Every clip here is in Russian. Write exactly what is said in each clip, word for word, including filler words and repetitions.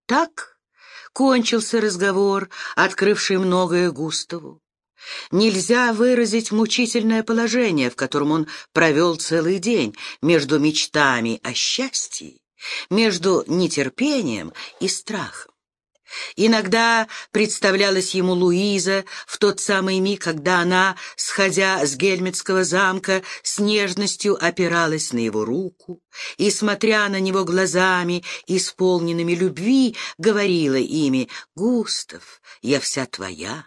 Так кончился разговор, открывший многое Густаву. Нельзя выразить мучительное положение, в котором он провел целый день, между мечтами о счастье, между нетерпением и страхом. Иногда представлялась ему Луиза в тот самый миг, когда она, сходя с Гельмитского замка, с нежностью опиралась на его руку и, смотря на него глазами, исполненными любви, говорила ими: «Густав, я вся твоя».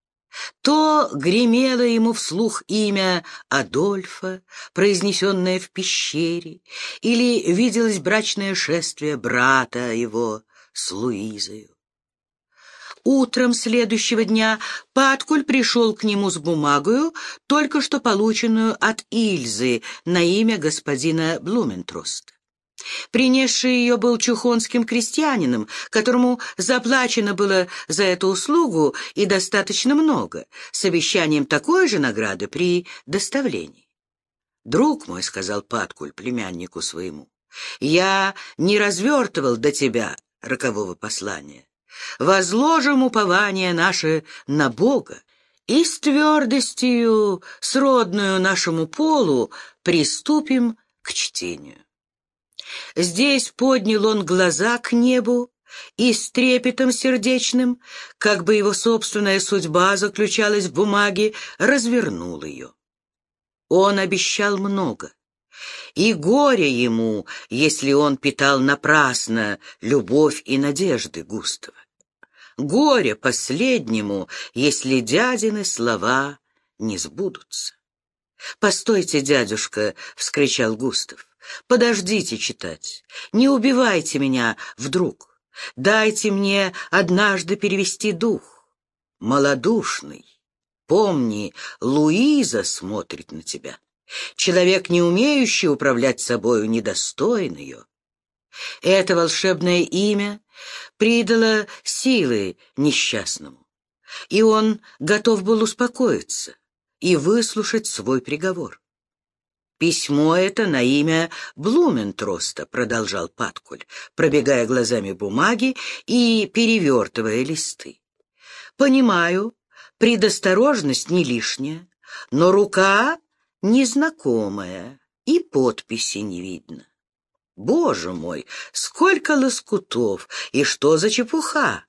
То гремело ему вслух имя Адольфа, произнесенное в пещере, или виделось брачное шествие брата его с Луизою. Утром следующего дня Паткуль пришел к нему с бумагою, только что полученную от Ильзы на имя господина Блументроста. Принесший ее был чухонским крестьянином, которому заплачено было за эту услугу и достаточно много, с обещанием такой же награды при доставлении. «Друг мой, — сказал Паткуль племяннику своему, — я не развертывал до тебя рокового послания. Возложим упование наше на Бога и с твердостью, сродную нашему полу, приступим к чтению». Здесь поднял он глаза к небу и с трепетом сердечным, как бы его собственная судьба заключалась в бумаге, развернул ее. Он обещал много, и горе ему, если он питал напрасно любовь и надежды Густава. Горе последнему, если дядины слова не сбудутся. «Постойте, дядюшка!» — вскричал Густав. «Подождите читать, не убивайте меня вдруг, дайте мне однажды перевести дух. Малодушный, помни, Луиза смотрит на тебя. Человек, не умеющий управлять собою, недостоин ее». Это волшебное имя придало силы несчастному, и он готов был успокоиться и выслушать свой приговор. «Письмо это на имя Блументроста», — продолжал Паткуль, пробегая глазами бумаги и перевертывая листы. «Понимаю, предосторожность не лишняя, но рука незнакомая и подписи не видно. Боже мой, сколько лоскутов, и что за чепуха!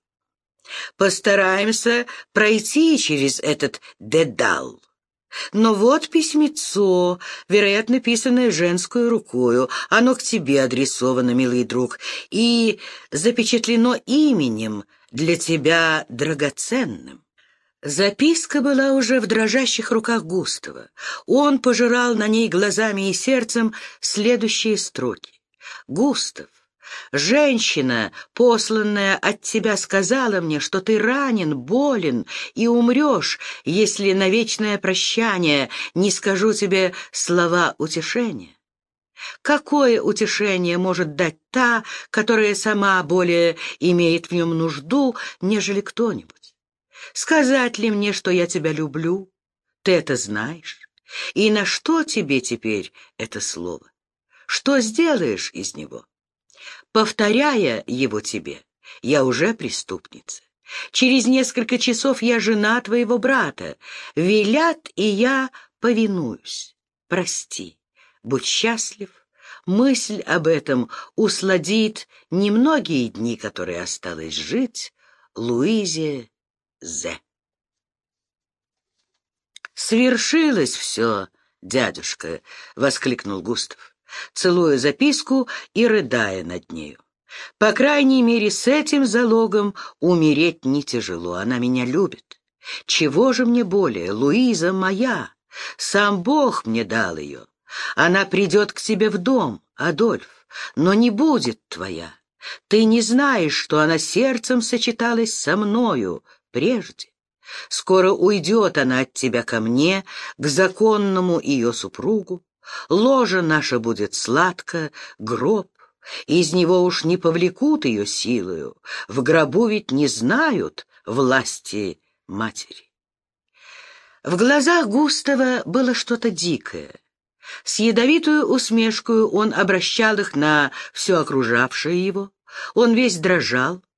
Постараемся пройти через этот дедал. Но вот письмецо, вероятно, писанное женскую рукою. Оно к тебе адресовано, милый друг, и запечатлено именем, для тебя драгоценным». Записка была уже в дрожащих руках Густава. Он пожирал на ней глазами и сердцем следующие строки. «Густав, женщина, посланная от тебя, сказала мне, что ты ранен, болен и умрешь, если на вечное прощание не скажу тебе слова утешения. Какое утешение может дать та, которая сама более имеет в нем нужду, нежели кто-нибудь? Сказать ли мне, что я тебя люблю? Ты это знаешь. И на что тебе теперь это слово? Что сделаешь из него? Повторяя его тебе, я уже преступница. Через несколько часов я жена твоего брата. Велят, и я повинуюсь. Прости, будь счастлив. Мысль об этом усладит немногие дни, которые осталось жить Луизе З. «Свершилось все, дядюшка!» — воскликнул Густав, целуя записку и рыдая над нею. «По крайней мере, с этим залогом умереть не тяжело. Она меня любит. Чего же мне более? Луиза моя. Сам Бог мне дал ее. Она придет к тебе в дом, Адольф, но не будет твоя. Ты не знаешь, что она сердцем сочеталась со мною прежде. Скоро уйдет она от тебя ко мне, к законному ее супругу. Ложа наша будет сладко, гроб, из него уж не повлекут ее силою. В гробу ведь не знают власти матери». В глазах Густава было что-то дикое. С ядовитую усмешкою он обращал их на все окружавшее его. Он весь дрожал,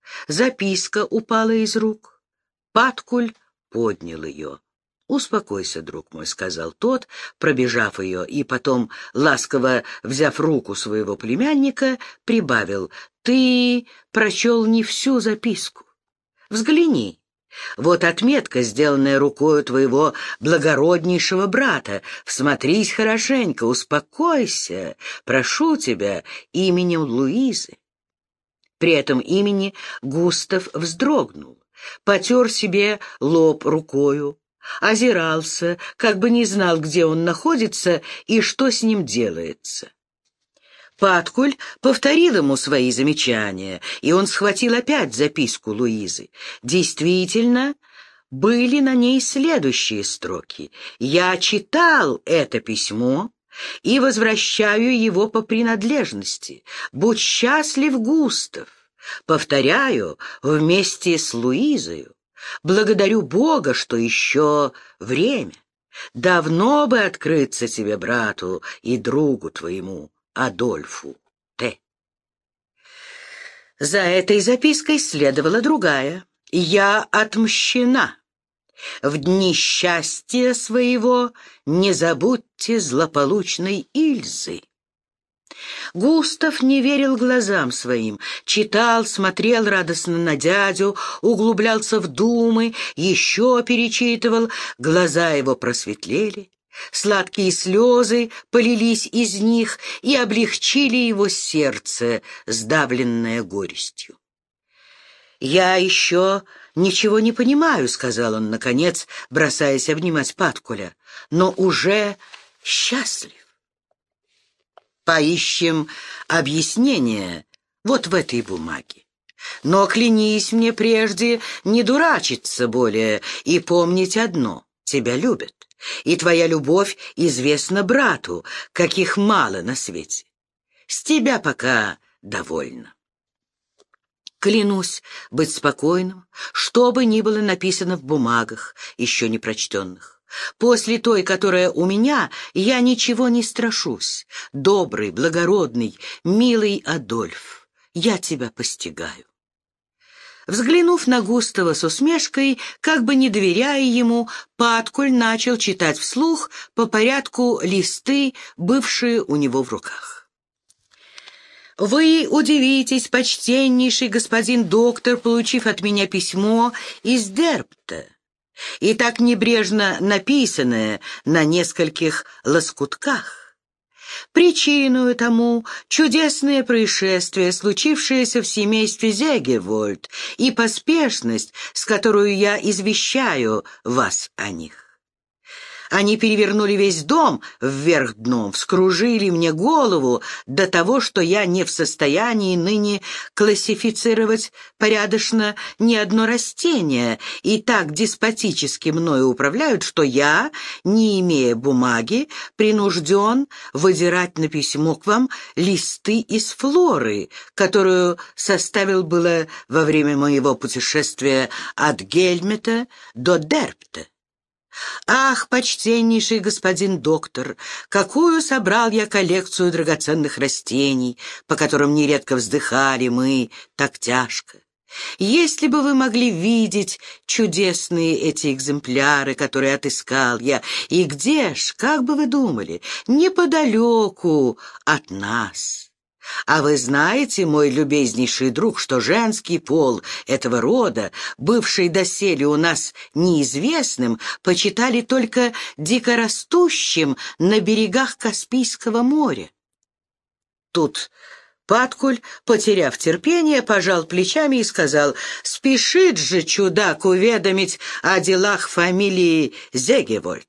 Записка упала из рук. Паткуль поднял ее. «Успокойся, друг мой», — сказал тот, пробежав ее, и потом, ласково взяв руку своего племянника, прибавил: «Ты прочел не всю записку. Взгляни. Вот отметка, сделанная рукою твоего благороднейшего брата. Всмотрись хорошенько, успокойся, прошу тебя, именем Луизы». При этом имени Густав вздрогнул, потер себе лоб рукою, озирался, как бы не знал, где он находится и что с ним делается. Паткуль повторил ему свои замечания, и он схватил опять записку Луизы. Действительно, были на ней следующие строки: «Я читал это письмо и возвращаю его по принадлежности. Будь счастлив, Густав. Повторяю, вместе с Луизою. Благодарю Бога, что еще время. Давно бы открыться тебе, брату и другу твоему, Адольфу Т». За этой запиской следовала другая: «Я отмщена. В дни счастья своего не забудьте злополучной Ильзы». Густав не верил глазам своим, читал, смотрел радостно на дядю, углублялся в думы, еще перечитывал, глаза его просветлели, сладкие слезы полились из них и облегчили его сердце, сдавленное горестью. «Я еще ничего не понимаю», — сказал он, наконец, бросаясь обнимать Паткуля, «но уже счастлив. Поищем объяснение вот в этой бумаге. Но клянись мне прежде не дурачиться более и помнить одно: тебя любят, и твоя любовь известна брату, каких мало на свете. С тебя пока довольно. Клянусь быть спокойным, что бы ни было написано в бумагах, еще не прочтенных. После той, которая у меня, я ничего не страшусь. Добрый, благородный, милый Адольф, я тебя постигаю». Взглянув на Густава с усмешкой, как бы не доверяя ему, Паткуль начал читать вслух по порядку листы, бывшие у него в руках. «Вы удивитесь, почтеннейший господин доктор, получив от меня письмо из Дерпта, и так небрежно написанное на нескольких лоскутках. Причиною тому чудесное происшествие, случившееся в семействе Зегевольд, и поспешность, с которой я извещаю вас о них. Они перевернули весь дом вверх дном, вскружили мне голову до того, что я не в состоянии ныне классифицировать порядочно ни одно растение, и так деспотически мною управляют, что я, не имея бумаги, принужден выдирать на письмо к вам листы из флоры, которую составил было во время моего путешествия от Гельмета до Дерпта. Ах, почтеннейший господин доктор, какую собрал я коллекцию драгоценных растений, по которым нередко вздыхали мы так тяжко. Если бы вы могли видеть чудесные эти экземпляры, которые отыскал я, и где ж, как бы вы думали, неподалеку от нас. А вы знаете, мой любезнейший друг, что женский пол этого рода, бывший доселе у нас неизвестным, почитали только дикорастущим на берегах Каспийского моря». Тут Паткуль, потеряв терпение, пожал плечами и сказал: «Спешит же чудак уведомить о делах фамилии Зегевольд».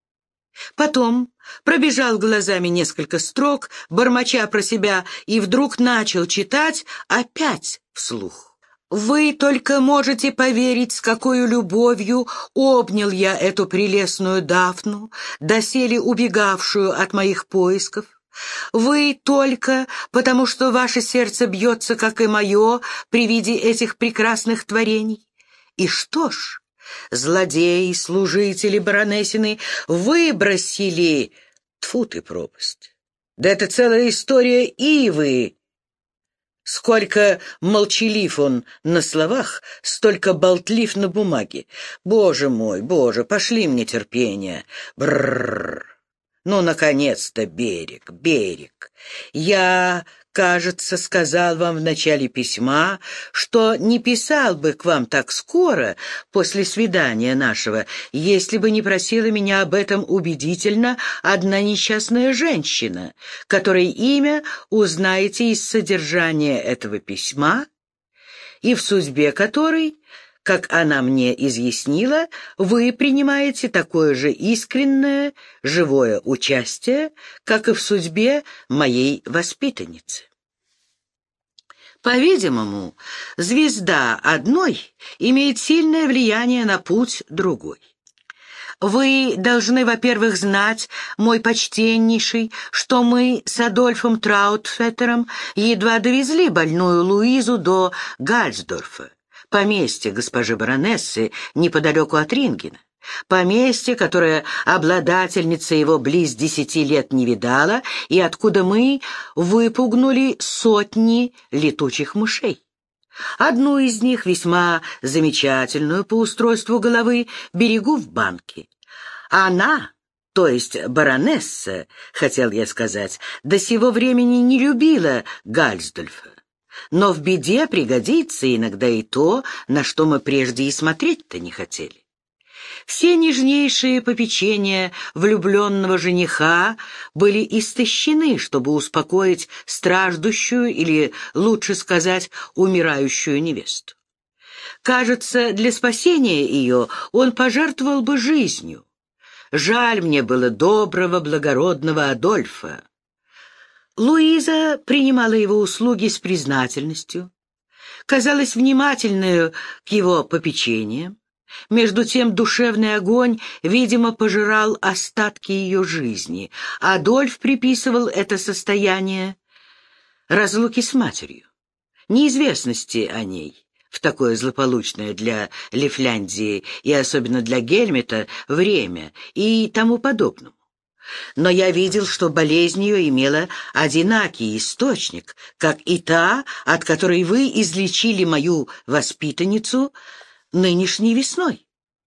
Потом пробежал глазами несколько строк, бормоча про себя, и вдруг начал читать опять вслух. «Вы только можете поверить, с какой любовью обнял я эту прелестную Дафну, доселе убегавшую от моих поисков. Вы только, потому что ваше сердце бьется, как и мое, при виде этих прекрасных творений. И что ж, злодеи, служители баронессины выбросили... Тьфу ты, пропасть! Да это целая история ивы Сколько молчалив он на словах, столько болтлив на бумаге. Боже мой, боже, пошли мне терпение. Брррр. Ну, наконец-то берег, берег. Я, кажется, сказал вам в начале письма, что не писал бы к вам так скоро после свидания нашего, если бы не просила меня об этом убедительно одна несчастная женщина, которой имя узнаете из содержания этого письма и в судьбе которой, как она мне изъяснила, вы принимаете такое же искреннее, живое участие, как и в судьбе моей воспитанницы. По-видимому, звезда одной имеет сильное влияние на путь другой. Вы должны, во-первых, знать, мой почтеннейший, что мы с Адольфом Траутфеттером едва довезли больную Луизу до Гальсдорфа, поместье госпожи баронессы неподалеку от Рингена, поместье, которое обладательница его близ десяти лет не видала, и откуда мы выпугнули сотни летучих мышей. Одну из них, весьма замечательную по устройству головы, берегу в банке. Она, то есть баронесса, хотел я сказать, до сего времени не любила Гальсдорфа. Но в беде пригодится иногда и то, на что мы прежде и смотреть-то не хотели. Все нежнейшие попечения влюбленного жениха были истощены, чтобы успокоить страждущую или, лучше сказать, умирающую невесту. Кажется, для спасения ее он пожертвовал бы жизнью. Жаль мне было доброго, благородного Адольфа. Луиза принимала его услуги с признательностью, казалась внимательной к его попечениям. Между тем душевный огонь, видимо, пожирал остатки ее жизни. Адольф приписывал это состояние разлуки с матерью, неизвестности о ней в такое злополучное для Лифляндии и особенно для Гельмета время и тому подобному. Но я видел, что болезнь ее имела одинакий источник, как и та, от которой вы излечили мою воспитанницу нынешней весной.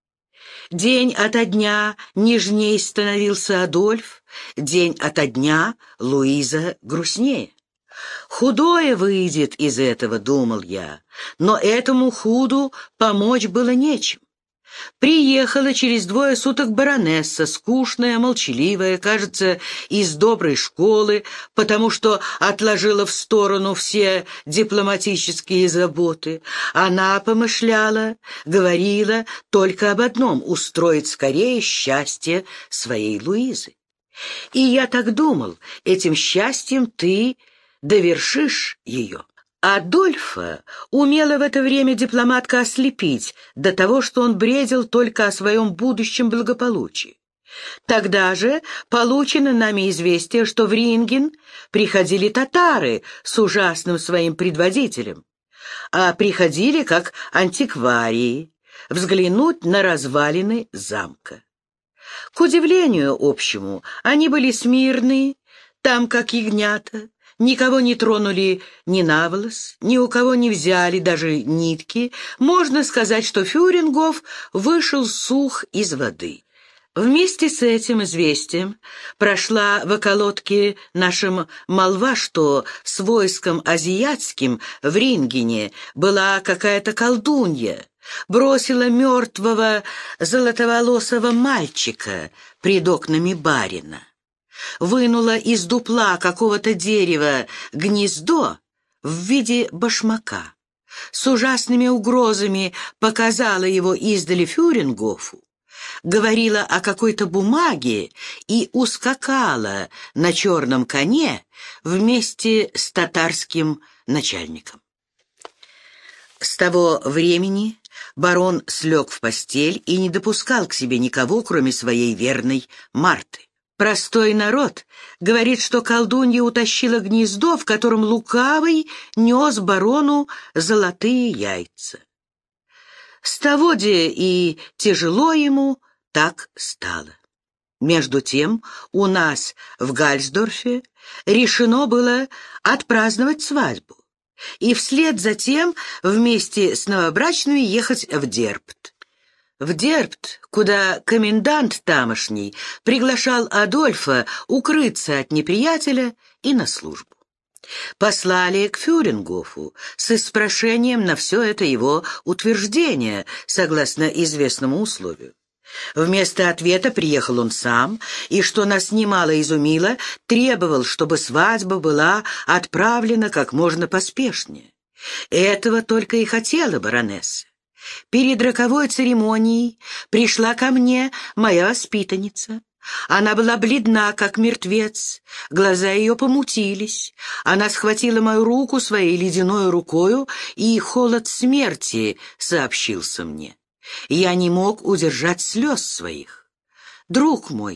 День ото дня нежней становился Адольф, день ото дня Луиза грустнее. Худое выйдет из этого, думал я, но этому худу помочь было нечем. Приехала через двое суток баронесса, скучная, молчаливая, кажется, из доброй школы, потому что отложила в сторону все дипломатические заботы. Она помышляла, говорила только об одном — устроить скорее счастье своей Луизы. И я так думал, этим счастьем ты довершишь ее. Адольфа умела в это время дипломатка ослепить до того, что он бредил только о своем будущем благополучии. Тогда же получено нами известие, что в Ринген приходили татары с ужасным своим предводителем, а приходили как антикварии взглянуть на развалины замка. К удивлению общему, они были смирные, там как ягнята, никого не тронули ни на волос, ни у кого не взяли даже нитки. Можно сказать, что Фюрингоф вышел сух из воды. Вместе с этим известием прошла в околотке нашим молва, что с войском азиатским в Рингене была какая-то колдунья, бросила мертвого золотоволосого мальчика пред окнами барина, вынула из дупла какого-то дерева гнездо в виде башмака, с ужасными угрозами показала его издали Фюрингофу, говорила о какой-то бумаге и ускакала на черном коне вместе с татарским начальником. С того времени барон слег в постель и не допускал к себе никого, кроме своей верной Марты. Простой народ говорит, что колдунья утащила гнездо, в котором лукавый нес барону золотые яйца. С того де и тяжело ему так стало. Между тем у нас в Гальсдорфе решено было отпраздновать свадьбу. и вслед за тем вместе с новобрачными ехать в Дербт. В Дербт, куда комендант тамошний приглашал Адольфа укрыться от неприятеля и на службу. Послали к Фюрингофу с испрошением на все это его утверждение, согласно известному условию. Вместо ответа приехал он сам, и, что нас немало изумило, требовал, чтобы свадьба была отправлена как можно поспешнее. Этого только и хотела баронесса. Перед роковой церемонией пришла ко мне моя воспитанница. Она была бледна, как мертвец, глаза ее помутились. Она схватила мою руку своей ледяной рукою, и холод смерти сообщился мне. Я не мог удержать слез своих. «Друг мой,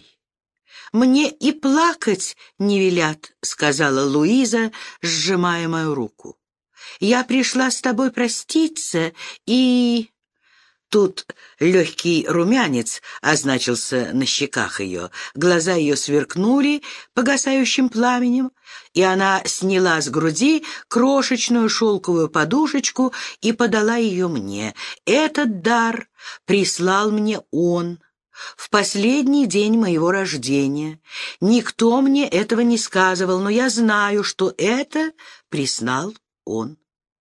мне и плакать не велят», — сказала Луиза, сжимая мою руку. «Я пришла с тобой проститься и...» Тут легкий румянец означился на щеках ее, глаза ее сверкнули погасающим пламенем, и она сняла с груди крошечную шелковую подушечку и подала ее мне. Этот дар прислал мне он в последний день моего рождения. Никто мне этого не сказывал, но я знаю, что это прислал он.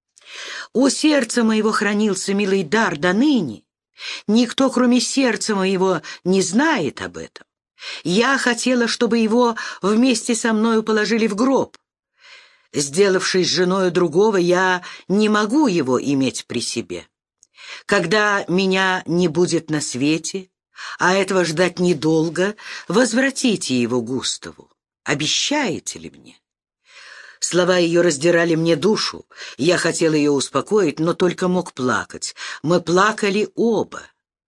У сердца моего хранился милый дар до ныне. Никто, кроме сердца моего, не знает об этом. Я хотела, чтобы его вместе со мною положили в гроб. Сделавшись женою другого, я не могу его иметь при себе. Когда меня не будет на свете, а этого ждать недолго, возвратите его Густаву. Обещаете ли мне? Слова ее раздирали мне душу. Я хотел ее успокоить, но только мог плакать. Мы плакали оба.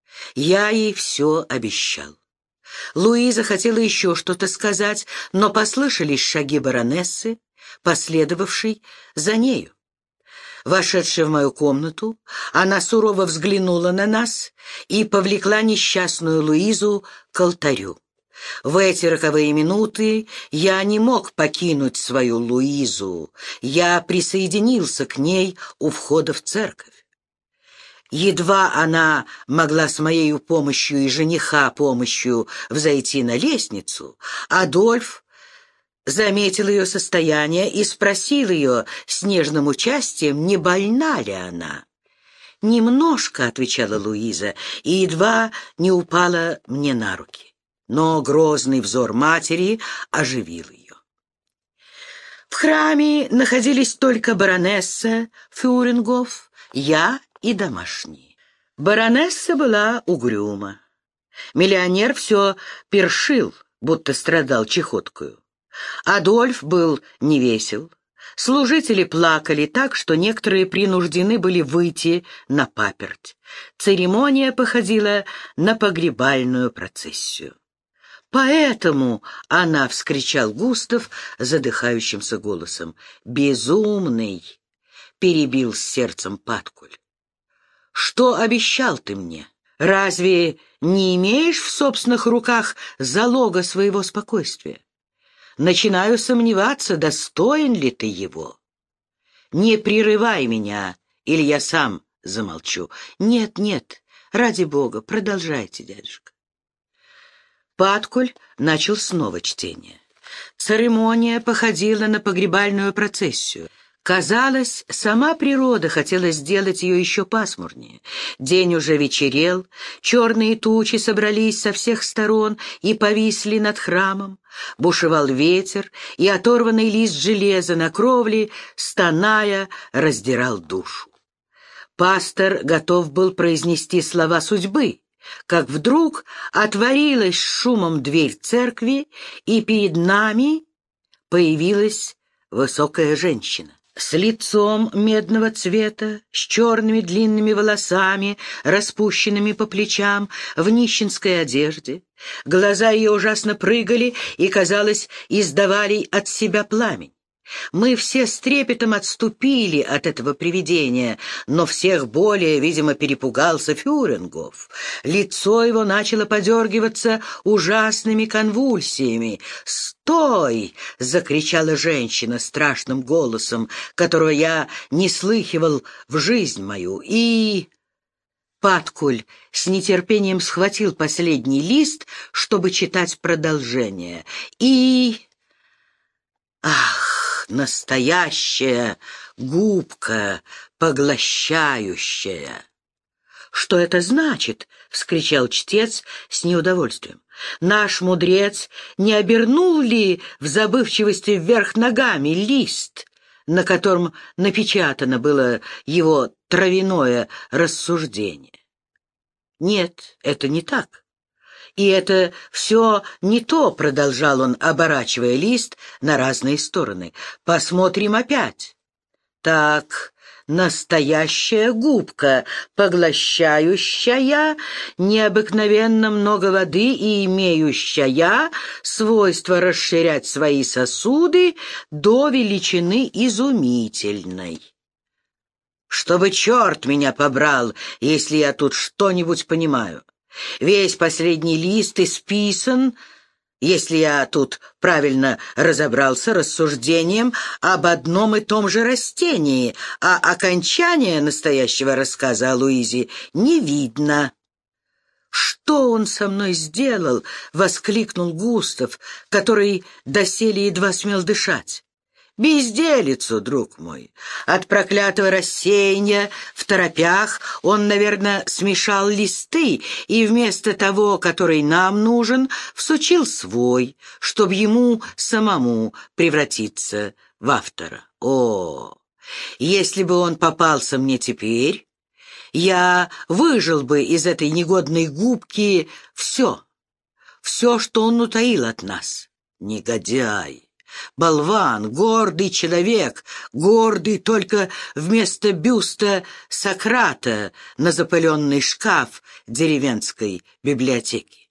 Я ей все обещал. Луиза хотела еще что-то сказать, но послышались шаги баронессы, последовавшей за нею. Вошедшая в мою комнату, она сурово взглянула на нас и повлекла несчастную Луизу к алтарю. В эти роковые минуты я не мог покинуть свою Луизу. Я присоединился к ней у входа в церковь. Едва она могла с моей помощью и жениха помощью взойти на лестницу, Адольф заметил ее состояние и спросил ее с нежным участием, не больна ли она. «Немножко», — отвечала Луиза, и едва не упала мне на руки. Но грозный взор матери оживил ее. В храме находились только баронесса Фюрингоф, я и домашние. Баронесса была угрюма. Миллионер все першил, будто страдал чехоткою. Адольф был невесел. Служители плакали так, что некоторые принуждены были выйти на паперть. Церемония походила на погребальную процессию. «Поэтому она!» — вскричал Густав задыхающимся голосом. «Безумный!» — перебил с сердцем Паткуль. «Что обещал ты мне? Разве не имеешь в собственных руках залога своего спокойствия? Начинаю сомневаться, достоин ли ты его. Не прерывай меня, или я сам замолчу. Нет, нет, ради бога, продолжайте, дядюшка». Паткуль начал снова чтение. Церемония походила на погребальную процессию. Казалось, сама природа хотела сделать ее еще пасмурнее. День уже вечерел, черные тучи собрались со всех сторон и повисли над храмом. Бушевал ветер, и оторванный лист железа на кровле, стоная, раздирал душу. Пастор готов был произнести слова судьбы, как вдруг отворилась шумом дверь церкви, и перед нами появилась высокая женщина. С лицом медного цвета, с черными длинными волосами, распущенными по плечам, в нищенской одежде. Глаза ее ужасно прыгали и, казалось, издавали от себя пламень. Мы все с трепетом отступили от этого привидения, но всех более, видимо, перепугался Фюрингов. Лицо его начало подергиваться ужасными конвульсиями. «Стой!» — закричала женщина страшным голосом, которого я не слыхивал в жизнь мою, и... Паткуль с нетерпением схватил последний лист, чтобы читать продолжение. И... Ах, настоящая губка, поглощающая! «Что это значит?» — вскричал чтец с неудовольствием. «Наш мудрец не обернул ли в забывчивости вверх ногами лист, на котором напечатано было его травяное рассуждение? Нет, это не так. И это все не то», — продолжал он, оборачивая лист на разные стороны. «Посмотрим опять. Так, настоящая губка, поглощающая необыкновенно много воды и имеющая свойство расширять свои сосуды до величины изумительной. Чтобы черт меня побрал, если я тут что-нибудь понимаю. Весь последний лист исписан, если я тут правильно разобрался, рассуждением об одном и том же растении, а окончания настоящего рассказа о Луизе не видно». «Что он со мной сделал?» — воскликнул Густав, который доселе едва смел дышать. «Безделицу, друг мой. От проклятого рассеяния в торопях он, наверное, смешал листы и вместо того, который нам нужен, всучил свой, чтобы ему самому превратиться в автора. О, если бы он попался мне теперь, я выжил бы из этой негодной губки все, все, что он утаил от нас. Негодяй! Болван, гордый человек, гордый только вместо бюста Сократа на запыленный шкаф деревенской библиотеки».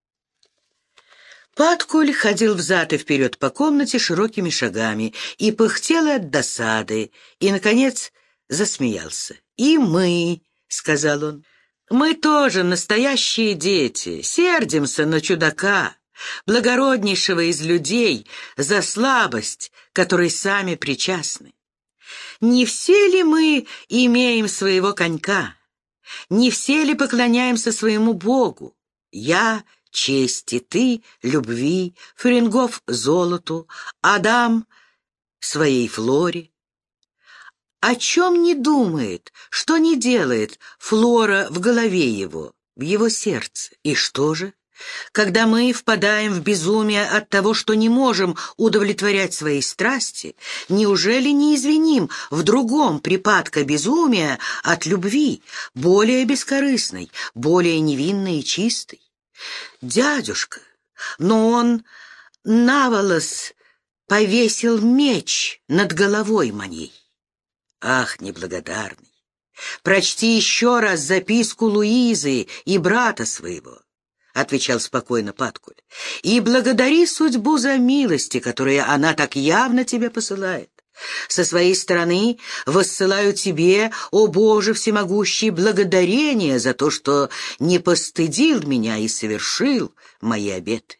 Паткуль ходил взад и вперед по комнате широкими шагами и пыхтел от досады, и, наконец, засмеялся. «И мы», — сказал он, — «мы тоже настоящие дети, сердимся на чудака, благороднейшего из людей, за слабость, которой сами причастны. Не все ли мы имеем своего конька? Не все ли поклоняемся своему Богу? Я — чести, ты — любви, Фюрингов — золоту, Адам — своей Флоре. О чем не думает, что не делает Флора в голове его, в его сердце? И что же? Когда мы впадаем в безумие от того, что не можем удовлетворять свои страсти, неужели не извиним в другом припадка безумия от любви, более бескорыстной, более невинной и чистой? Дядюшка, но он наволос повесил меч над головой моей. Ах, неблагодарный! Прочти еще раз записку Луизы и брата своего, — отвечал спокойно Паткуль, — и благодари судьбу за милости, которые она так явно тебе посылает. Со своей стороны воссылаю тебе, о Боже всемогущий, благодарение за то, что не постыдил меня и совершил мои обеты».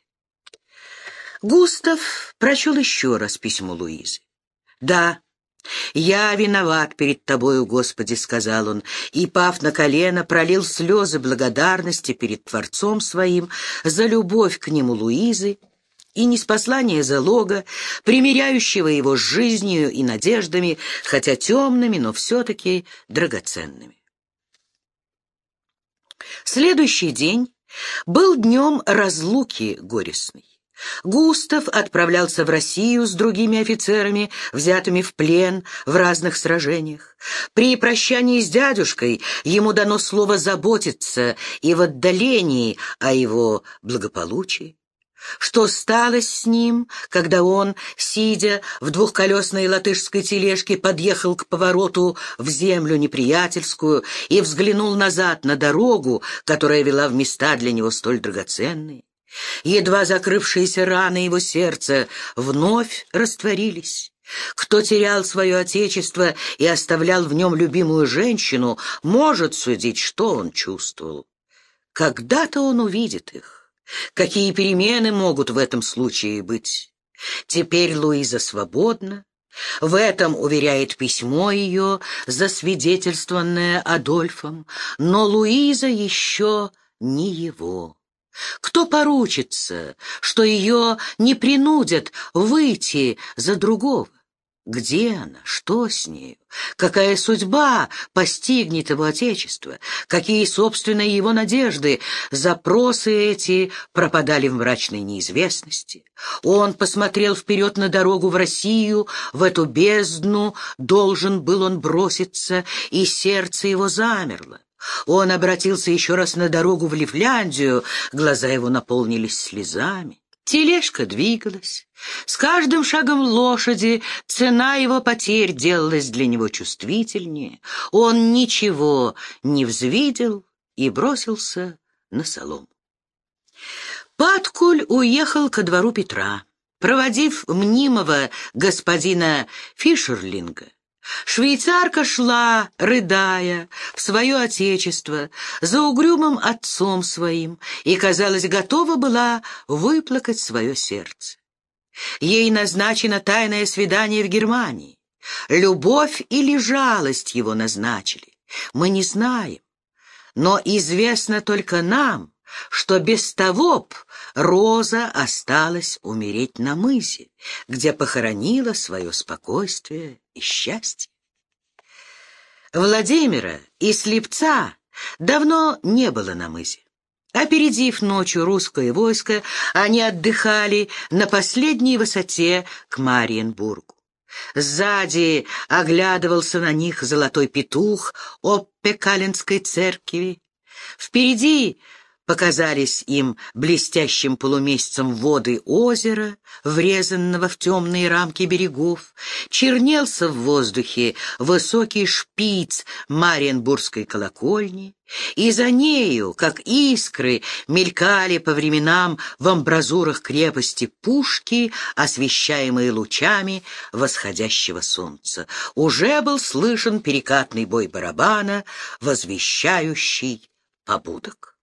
Густав прочел еще раз письмо Луизы. «Да, я виноват перед тобою, Господи, — сказал он, и, пав на колено, пролил слезы благодарности перед Творцом своим за любовь к нему Луизы и неспослание залога, примиряющего его с жизнью и надеждами, хотя темными, но все-таки драгоценными. Следующий день был днем разлуки горестной. Густав отправлялся в Россию с другими офицерами, взятыми в плен в разных сражениях. При прощании с дядюшкой ему дано слово заботиться и в отдалении о его благополучии. Что стало с ним, когда он, сидя в двухколесной латышской тележке, подъехал к повороту в землю неприятельскую и взглянул назад на дорогу, которая вела в места для него столь драгоценные? Едва закрывшиеся раны его сердца вновь растворились, Кто терял свое отечество и оставлял в нем любимую женщину, может судить, что он чувствовал. Когда-то он увидит их. Какие перемены могут в этом случае быть? Теперь Луиза свободна. В этом уверяет письмо ее, засвидетельствованное Адольфом. Но Луиза еще не его. Кто поручится, что ее не принудят выйти за другого? Где она? Что с нею? Какая судьба постигнет его отечество? Какие собственные его надежды? Запросы эти пропадали в мрачной неизвестности. Он посмотрел вперед на дорогу в Россию, в эту бездну должен был он броситься, и сердце его замерло. Он обратился еще раз на дорогу в Лифляндию, глаза его наполнились слезами. Тележка двигалась. С каждым шагом лошади цена его потерь делалась для него чувствительнее. Он ничего не взвидел и бросился на солому. Паткуль уехал ко двору Петра, проводив мнимого господина Фишерлинга. Швейцарка шла, рыдая, в свое отечество, за угрюмым отцом своим, и, казалось, готова была выплакать свое сердце. Ей назначено тайное свидание в Германии. Любовь или жалость его назначили, мы не знаем. Но известно только нам, что без того б Роза осталась умереть на мызе, где похоронила свое спокойствие и счастье. Владимира и Слепца давно не было на мызе. Опередив ночью русское войско, они отдыхали на последней высоте к Мариенбургу. Сзади оглядывался на них золотой петух Оппекаленской церкви. Впереди показались им блестящим полумесяцем воды озера, врезанного в темные рамки берегов. Чернелся в воздухе высокий шпиц Мариенбургской колокольни, и за нею, как искры, мелькали по временам в амбразурах крепости пушки, освещаемые лучами восходящего солнца. Уже был слышен перекатный бой барабана, возвещающий побудок.